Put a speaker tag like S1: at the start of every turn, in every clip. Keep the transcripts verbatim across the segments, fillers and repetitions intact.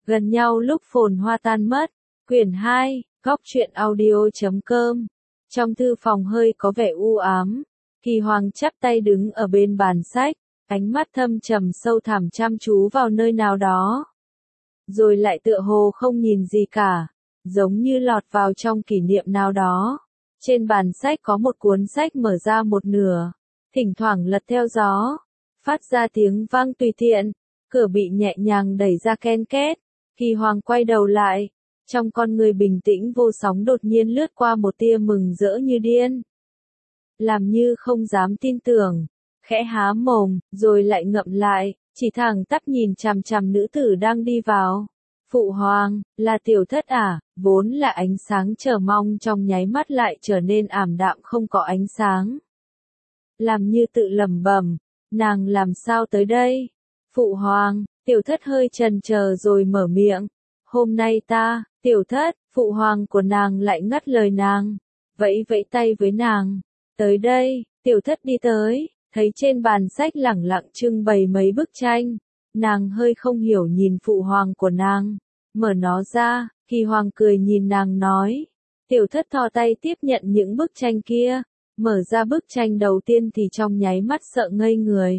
S1: Gần nhau lúc phồn hoa tan mất. Quyển hai, góc truyện audio chấm com. Trong thư phòng hơi có vẻ u ám, Kỳ Hoàng chắp tay đứng ở bên bàn sách, ánh mắt thâm trầm sâu thẳm chăm chú vào nơi nào đó. Rồi lại tựa hồ không nhìn gì cả, giống như lọt vào trong kỷ niệm nào đó. Trên bàn sách có một cuốn sách mở ra một nửa, thỉnh thoảng lật theo gió, phát ra tiếng vang tùy tiện, cửa bị nhẹ nhàng đẩy ra ken két. Kỳ Hoàng quay đầu lại, trong con người bình tĩnh vô sóng đột nhiên lướt qua một tia mừng rỡ như điên. Làm như không dám tin tưởng, khẽ há mồm, rồi lại ngậm lại, chỉ thẳng tắp nhìn chằm chằm nữ tử đang đi vào. Phụ Hoàng, là Tiểu Thất à? Vốn là ánh sáng chờ mong trong nháy mắt lại trở nên ảm đạm không có ánh sáng. Làm như tự lẩm bẩm, nàng làm sao tới đây? Phụ Hoàng, Tiểu Thất hơi chần chờ rồi mở miệng. Hôm nay ta, Tiểu Thất, Phụ Hoàng của nàng lại ngắt lời nàng, vẫy vẫy tay với nàng. Tới đây, Tiểu Thất đi tới, thấy trên bàn sách lẳng lặng trưng bày mấy bức tranh. Nàng hơi không hiểu nhìn Phụ Hoàng của nàng, mở nó ra. Kỳ Hoàng cười nhìn nàng nói. Tiểu Thất thò tay tiếp nhận những bức tranh kia, mở ra bức tranh đầu tiên thì trong nháy mắt sợ ngây người.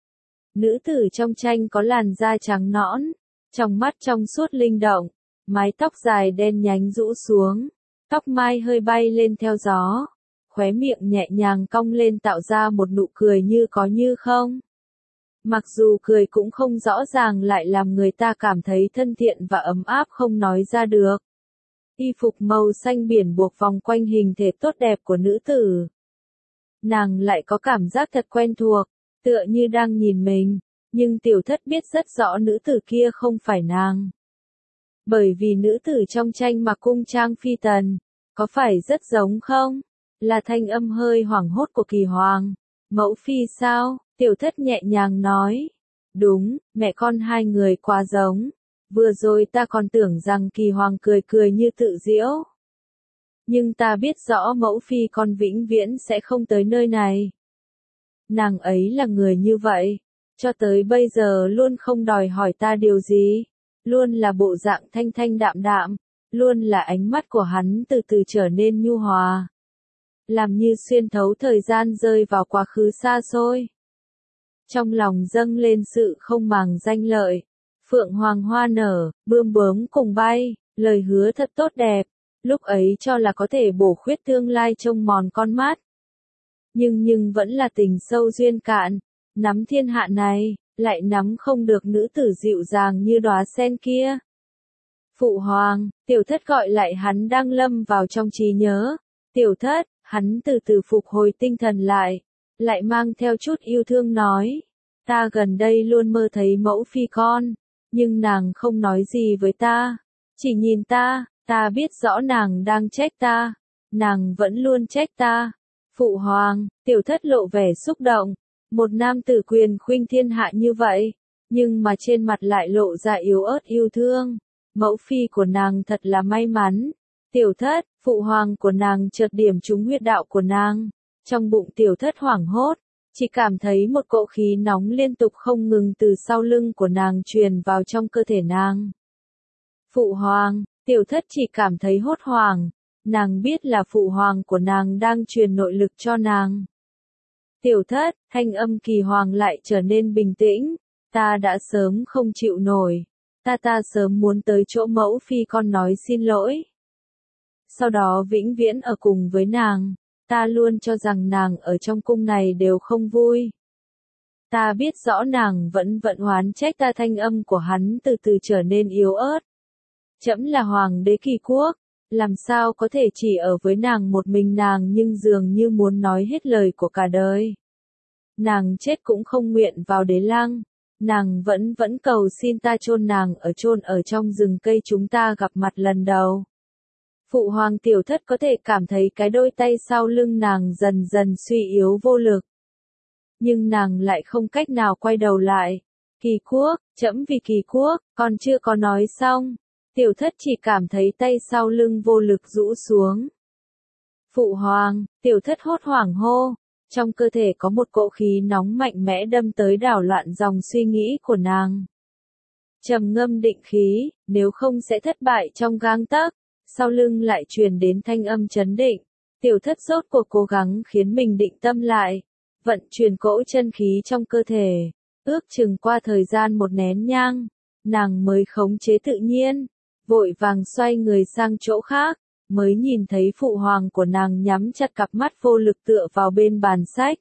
S1: Nữ tử trong tranh có làn da trắng nõn, trong mắt trong suốt linh động, mái tóc dài đen nhánh rũ xuống, tóc mai hơi bay lên theo gió, khóe miệng nhẹ nhàng cong lên tạo ra một nụ cười như có như không. Mặc dù cười cũng không rõ ràng lại làm người ta cảm thấy thân thiện và ấm áp không nói ra được. Y phục màu xanh biển buộc vòng quanh hình thể tốt đẹp của nữ tử. Nàng lại có cảm giác thật quen thuộc, tựa như đang nhìn mình, nhưng Tiểu Thất biết rất rõ nữ tử kia không phải nàng. Bởi vì nữ tử trong tranh mặc cung trang phi tần, có phải rất giống không? Là thanh âm hơi hoảng hốt của Kỳ Hoàng. Mẫu phi sao? Tiểu Thất nhẹ nhàng nói. Đúng, mẹ con hai người quá giống. Vừa rồi ta còn tưởng rằng Kỳ Hoàng cười cười như tự giễu. Nhưng ta biết rõ mẫu phi con vĩnh viễn sẽ không tới nơi này. Nàng ấy là người như vậy, cho tới bây giờ luôn không đòi hỏi ta điều gì, luôn là bộ dạng thanh thanh đạm đạm, luôn là ánh mắt của hắn từ từ trở nên nhu hòa. Làm như xuyên thấu thời gian rơi vào quá khứ xa xôi. Trong lòng dâng lên sự không màng danh lợi, phượng hoàng hoa nở, bươm bướm cùng bay, lời hứa thật tốt đẹp, lúc ấy cho là có thể bổ khuyết tương lai trông mòn con mắt. Nhưng nhưng vẫn là tình sâu duyên cạn, nắm thiên hạ này, lại nắm không được nữ tử dịu dàng như đóa sen kia. Phụ Hoàng, Tiểu Thất gọi lại hắn đang lâm vào trong trí nhớ. Tiểu Thất, hắn từ từ phục hồi tinh thần lại, lại mang theo chút yêu thương nói. Ta gần đây luôn mơ thấy mẫu phi con, nhưng nàng không nói gì với ta, chỉ nhìn ta, ta biết rõ nàng đang trách ta, nàng vẫn luôn trách ta. Phụ Hoàng, Tiểu Thất lộ vẻ xúc động, một nam tử quyền khuynh thiên hạ như vậy, nhưng mà trên mặt lại lộ ra yếu ớt yêu thương. Mẫu phi của nàng thật là may mắn. Tiểu Thất, Phụ Hoàng của nàng chợt điểm trúng huyết đạo của nàng. Trong bụng Tiểu Thất hoảng hốt, chỉ cảm thấy một cỗ khí nóng liên tục không ngừng từ sau lưng của nàng truyền vào trong cơ thể nàng. Phụ Hoàng, Tiểu Thất chỉ cảm thấy hốt hoảng. Nàng biết là Phụ Hoàng của nàng đang truyền nội lực cho nàng. Tiểu Thất, thanh âm Kỳ Hoàng lại trở nên bình tĩnh. Ta đã sớm không chịu nổi. Ta ta sớm muốn tới chỗ mẫu phi con nói xin lỗi. Sau đó vĩnh viễn ở cùng với nàng. Ta luôn cho rằng nàng ở trong cung này đều không vui. Ta biết rõ nàng vẫn vẫn oán trách ta. Thanh âm của hắn từ từ trở nên yếu ớt. Trẫm là hoàng đế Kỳ quốc. Làm sao có thể chỉ ở với nàng một mình nàng nhưng dường như muốn nói hết lời của cả đời. Nàng chết cũng không nguyện vào đế lăng. Nàng vẫn vẫn cầu xin ta chôn nàng ở chôn ở trong rừng cây chúng ta gặp mặt lần đầu. Phụ Hoàng Tiểu Thất có thể cảm thấy cái đôi tay sau lưng nàng dần dần suy yếu vô lực. Nhưng nàng lại không cách nào quay đầu lại. Kỳ quốc, trẫm vì Kỳ quốc, còn chưa có nói xong. Tiểu Thất chỉ cảm thấy tay sau lưng vô lực rũ xuống. Phụ Hoàng, Tiểu Thất hốt hoảng hô. Trong cơ thể có một cỗ khí nóng mạnh mẽ đâm tới đảo loạn dòng suy nghĩ của nàng. trầm ngâm định khí, nếu không sẽ thất bại trong gang tấc. Sau lưng lại truyền đến thanh âm chấn định. Tiểu thất rốt cuộc cố gắng khiến mình định tâm lại, vận chuyển cỗ chân khí trong cơ thể. Ước chừng qua thời gian một nén nhang, nàng mới khống chế tự nhiên, vội vàng xoay người sang chỗ khác, mới nhìn thấy phụ hoàng của nàng nhắm chặt cặp mắt vô lực tựa vào bên bàn sách.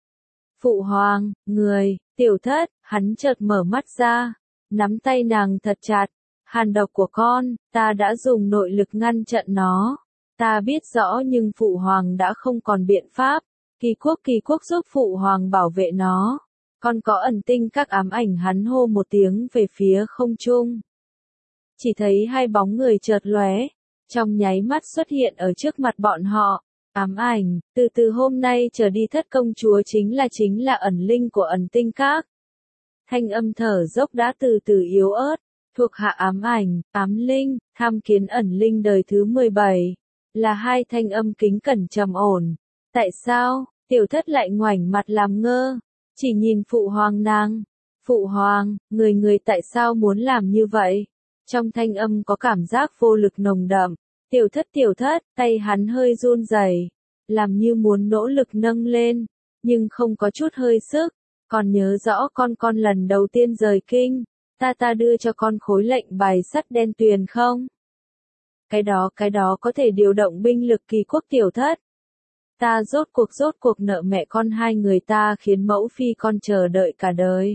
S1: Phụ hoàng, người, tiểu thất, hắn chợt mở mắt ra, nắm tay nàng thật chặt. Hàn độc của con, ta đã dùng nội lực ngăn chặn nó. Ta biết rõ nhưng phụ hoàng đã không còn biện pháp. Kỳ quốc kỳ quốc giúp phụ hoàng bảo vệ nó. Con có ẩn tinh các ám ảnh, hắn hô một tiếng về phía không trung. Chỉ thấy hai bóng người chợt lóe, trong nháy mắt xuất hiện ở trước mặt bọn họ. Ám ảnh, từ từ hôm nay trở đi thất công chúa chính là chính là ẩn linh của ẩn tinh các. Thanh âm thở dốc đã từ từ yếu ớt. Thuộc hạ ám ảnh, ám linh, tham kiến ẩn linh đời thứ mười bảy, là hai thanh âm kính cẩn trầm ổn. Tại sao, tiểu thất lại ngoảnh mặt làm ngơ, chỉ nhìn phụ hoàng nàng. Phụ hoàng, người người tại sao muốn làm như vậy? Trong thanh âm có cảm giác vô lực nồng đậm. Tiểu thất tiểu thất, tay hắn hơi run rẩy, làm như muốn nỗ lực nâng lên, nhưng không có chút hơi sức. Còn nhớ rõ con con lần đầu tiên rời kinh. Ta ta đưa cho con khối lệnh bài sắt đen tuyền không? Cái đó cái đó có thể điều động binh lực kỳ quốc tiểu thất. Ta rốt cuộc rốt cuộc nợ mẹ con hai người ta khiến mẫu phi con chờ đợi cả đời.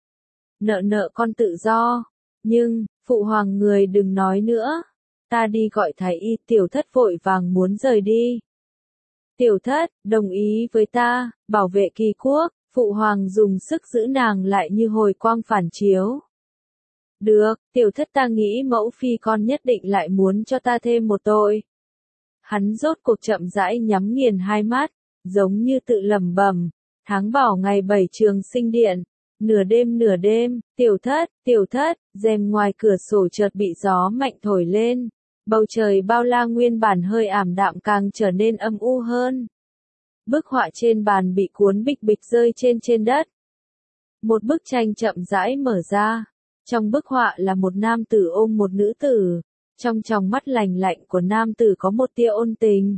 S1: Nợ nợ con tự do. Nhưng, phụ hoàng người đừng nói nữa. Ta đi gọi thái y. Tiểu thất vội vàng muốn rời đi. Tiểu thất, đồng ý với ta, bảo vệ kỳ quốc. Phụ hoàng dùng sức giữ nàng lại như hồi quang phản chiếu. Được, tiểu thất ta nghĩ mẫu phi con nhất định lại muốn cho ta thêm một tội. Hắn rốt cuộc chậm rãi nhắm nghiền hai mắt, giống như tự lẩm bẩm. Tháng bảo ngày bảy trường sinh điện, nửa đêm nửa đêm, tiểu thất, tiểu thất, rèm ngoài cửa sổ chợt bị gió mạnh thổi lên. Bầu trời bao la nguyên bản hơi ảm đạm càng trở nên âm u hơn. Bức họa trên bàn bị cuốn bịch bịch rơi trên trên đất. Một bức tranh chậm rãi mở ra. Trong bức họa là một nam tử ôm một nữ tử. Trong tròng mắt lành lạnh của nam tử có một tia ôn tình.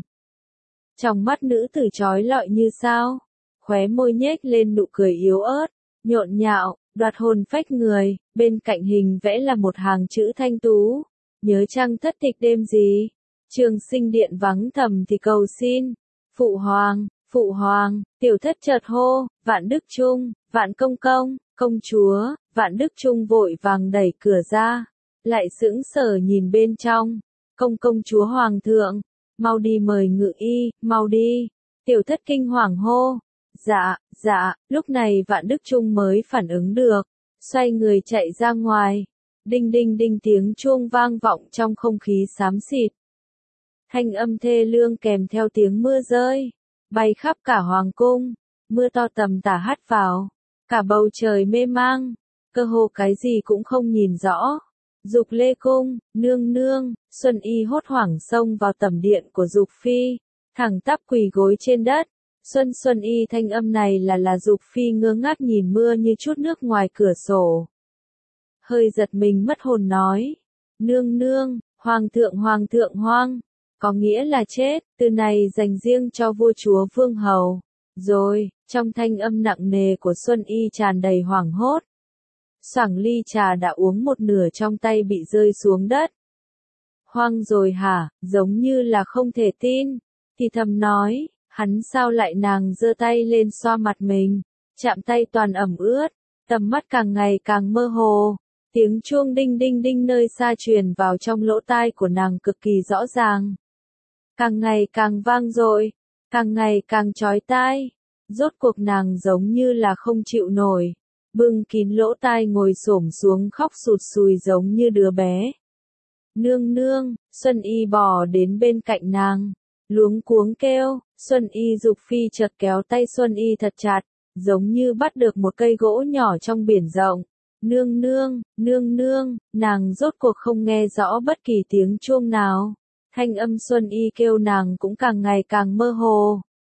S1: Trong mắt nữ tử chói lọi như sao. Khóe môi nhếch lên nụ cười yếu ớt, nhộn nhạo, đoạt hồn phách người. Bên cạnh hình vẽ là một hàng chữ thanh tú. Nhớ chăng thất tịch đêm gì? Trường sinh điện vắng thầm thì cầu xin. Phụ hoàng, phụ hoàng, tiểu thất chợt hô, Vạn Đức Trung, Vạn Công Công, công chúa. Vạn Đức Trung vội vàng đẩy cửa ra, lại sững sờ nhìn bên trong. Công công chúa hoàng thượng, mau đi mời ngự y, mau đi. Tiểu thất kinh hoàng hô. Dạ, dạ, lúc này Vạn Đức Trung mới phản ứng được, xoay người chạy ra ngoài. Đinh đinh đinh tiếng chuông vang vọng trong không khí xám xịt. Thanh âm thê lương kèm theo tiếng mưa rơi, bay khắp cả hoàng cung, mưa to tầm tả hắt vào, cả bầu trời mê mang, cơ hồ cái gì cũng không nhìn rõ. Dục Lê cung, nương nương, Xuân Y hốt hoảng xông vào tẩm điện của Dục Phi, thẳng tắp quỳ gối trên đất. Xuân Xuân Y thanh âm này là là Dục Phi ngơ ngác nhìn mưa như chút nước ngoài cửa sổ. Hơi giật mình mất hồn nói, nương nương, hoàng thượng hoàng thượng hoang, có nghĩa là chết, từ này dành riêng cho vua chúa vương hầu. Rồi, trong thanh âm nặng nề của Xuân Y tràn đầy hoảng hốt. Xoảng ly trà đã uống một nửa trong tay bị rơi xuống đất. Hoang rồi hả, giống như là không thể tin, thì thầm nói, hắn sao lại nàng giơ tay lên xoa mặt mình, chạm tay toàn ẩm ướt, tầm mắt càng ngày càng mơ hồ. Tiếng chuông đinh đinh đinh nơi xa truyền vào trong lỗ tai của nàng cực kỳ rõ ràng. Càng ngày càng vang dội, càng ngày càng chói tai. Rốt cuộc nàng giống như là không chịu nổi, bưng kín lỗ tai ngồi xổm xuống khóc sụt sùi giống như đứa bé. Nương nương, Xuân Y bò đến bên cạnh nàng, luống cuống kêu. Xuân Y Dục Phi chợt kéo tay Xuân Y thật chặt, giống như bắt được một cây gỗ nhỏ trong biển rộng. Nương nương, nương nương, nàng rốt cuộc không nghe rõ bất kỳ tiếng chuông nào. Thanh âm Xuân Y kêu nàng cũng càng ngày càng mơ hồ.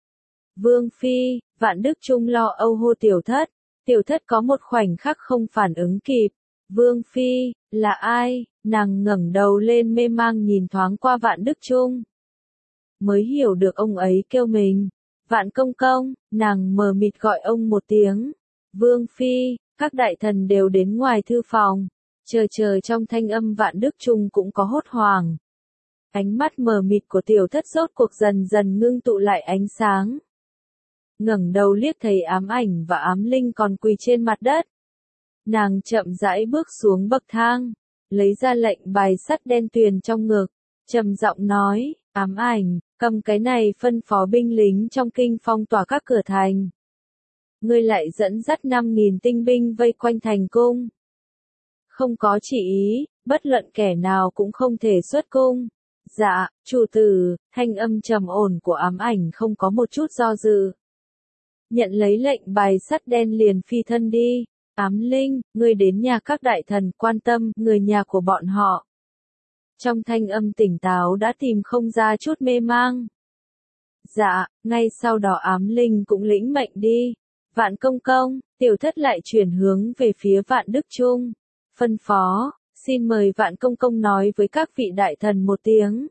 S1: Vương Phi, Vạn Đức Trung lo âu hô tiểu thất. Tiểu thất có một khoảnh khắc không phản ứng kịp, Vương Phi, là ai? Nàng ngẩng đầu lên mê mang nhìn thoáng qua Vạn Đức Trung. Mới hiểu được ông ấy kêu mình. Vạn công công, nàng mờ mịt gọi ông một tiếng. Vương Phi, các đại thần đều đến ngoài thư phòng. Chờ chờ trong thanh âm Vạn Đức Trung cũng có hốt hoảng. Ánh mắt mờ mịt của tiểu thất rốt cuộc dần dần ngưng tụ lại ánh sáng. Ngẩng đầu liếc thấy ám ảnh và ám linh còn quỳ trên mặt đất. Nàng chậm rãi bước xuống bậc thang, lấy ra lệnh bài sắt đen tuyền trong ngực, trầm giọng nói, ám ảnh, cầm cái này phân phó binh lính trong kinh phong tỏa các cửa thành. Ngươi lại dẫn dắt năm nghìn tinh binh vây quanh thành cung. Không có chỉ ý, bất luận kẻ nào cũng không thể xuất cung. Dạ, chủ tử, thanh âm trầm ổn của ám ảnh không có một chút do dự. Nhận lấy lệnh bài sắt đen liền phi thân đi. Ám linh, ngươi đến nhà các đại thần quan tâm người nhà của bọn họ. Trong thanh âm tỉnh táo đã tìm không ra chút mê mang. Dạ, ngay sau đó ám linh cũng lĩnh mệnh đi. Vạn công công, tiểu thất lại chuyển hướng về phía Vạn Đức Trung. Phân phó, xin mời Vạn công công nói với các vị đại thần một tiếng.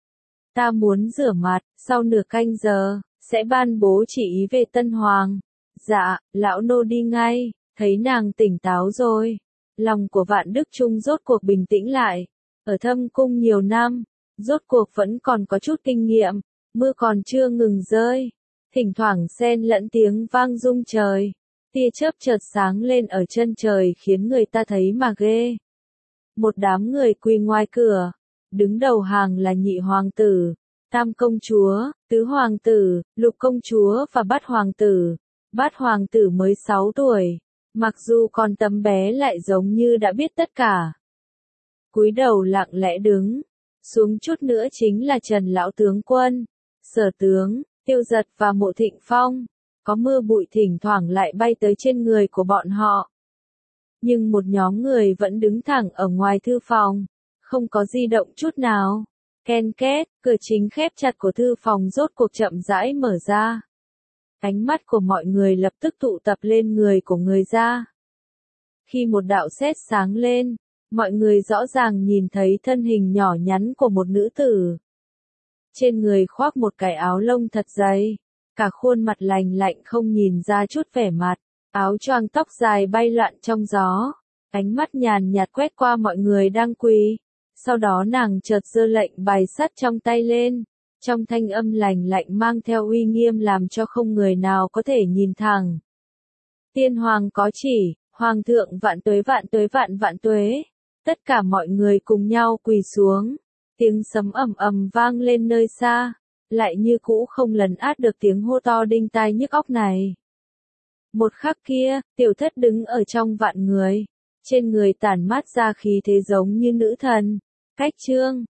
S1: Ta muốn rửa mặt, sau nửa canh giờ, sẽ ban bố chỉ ý về Tân Hoàng. Dạ, lão nô đi ngay. Thấy nàng tỉnh táo rồi, lòng của Vạn Đức Trung rốt cuộc bình tĩnh lại. Ở thâm cung nhiều năm, rốt cuộc vẫn còn có chút kinh nghiệm, mưa còn chưa ngừng rơi. Thỉnh thoảng xen lẫn tiếng vang rung trời, tia chớp chợt sáng lên ở chân trời khiến người ta thấy mà ghê. Một đám người quỳ ngoài cửa, đứng đầu hàng là nhị hoàng tử, tam công chúa, tứ hoàng tử, lục công chúa và bát hoàng tử. Bát hoàng tử mới sáu tuổi. Mặc dù còn tấm bé lại giống như đã biết tất cả. Cúi đầu lặng lẽ đứng. Xuống chút nữa chính là Trần Lão Tướng Quân, Sở Tướng, Tiêu Giật và Mộ Thịnh Phong. Có mưa bụi thỉnh thoảng lại bay tới trên người của bọn họ. Nhưng một nhóm người vẫn đứng thẳng ở ngoài thư phòng. Không có di động chút nào. Ken két, cửa chính khép chặt của thư phòng rốt cuộc chậm rãi mở ra. Ánh mắt của mọi người lập tức tụ tập lên người của người ra. Khi một đạo sét sáng lên, mọi người rõ ràng nhìn thấy thân hình nhỏ nhắn của một nữ tử. Trên người khoác một cái áo lông thật dày, cả khuôn mặt lành lạnh không nhìn ra chút vẻ mặt, áo choàng tóc dài bay loạn trong gió, ánh mắt nhàn nhạt quét qua mọi người đang quỳ. Sau đó nàng chợt giơ lệnh bài sắt trong tay lên. Trong thanh âm lành lạnh mang theo uy nghiêm làm cho không người nào có thể nhìn thẳng. Tiên hoàng có chỉ, hoàng thượng vạn tuế vạn tuế vạn vạn tuế. Tất cả mọi người cùng nhau quỳ xuống. Tiếng sấm ầm ầm vang lên nơi xa, lại như cũ không lấn át được tiếng hô to đinh tai nhức óc này. Một khắc kia, tiểu thất đứng ở trong vạn người. Trên người tản mát ra khí thế giống như nữ thần. Cách chương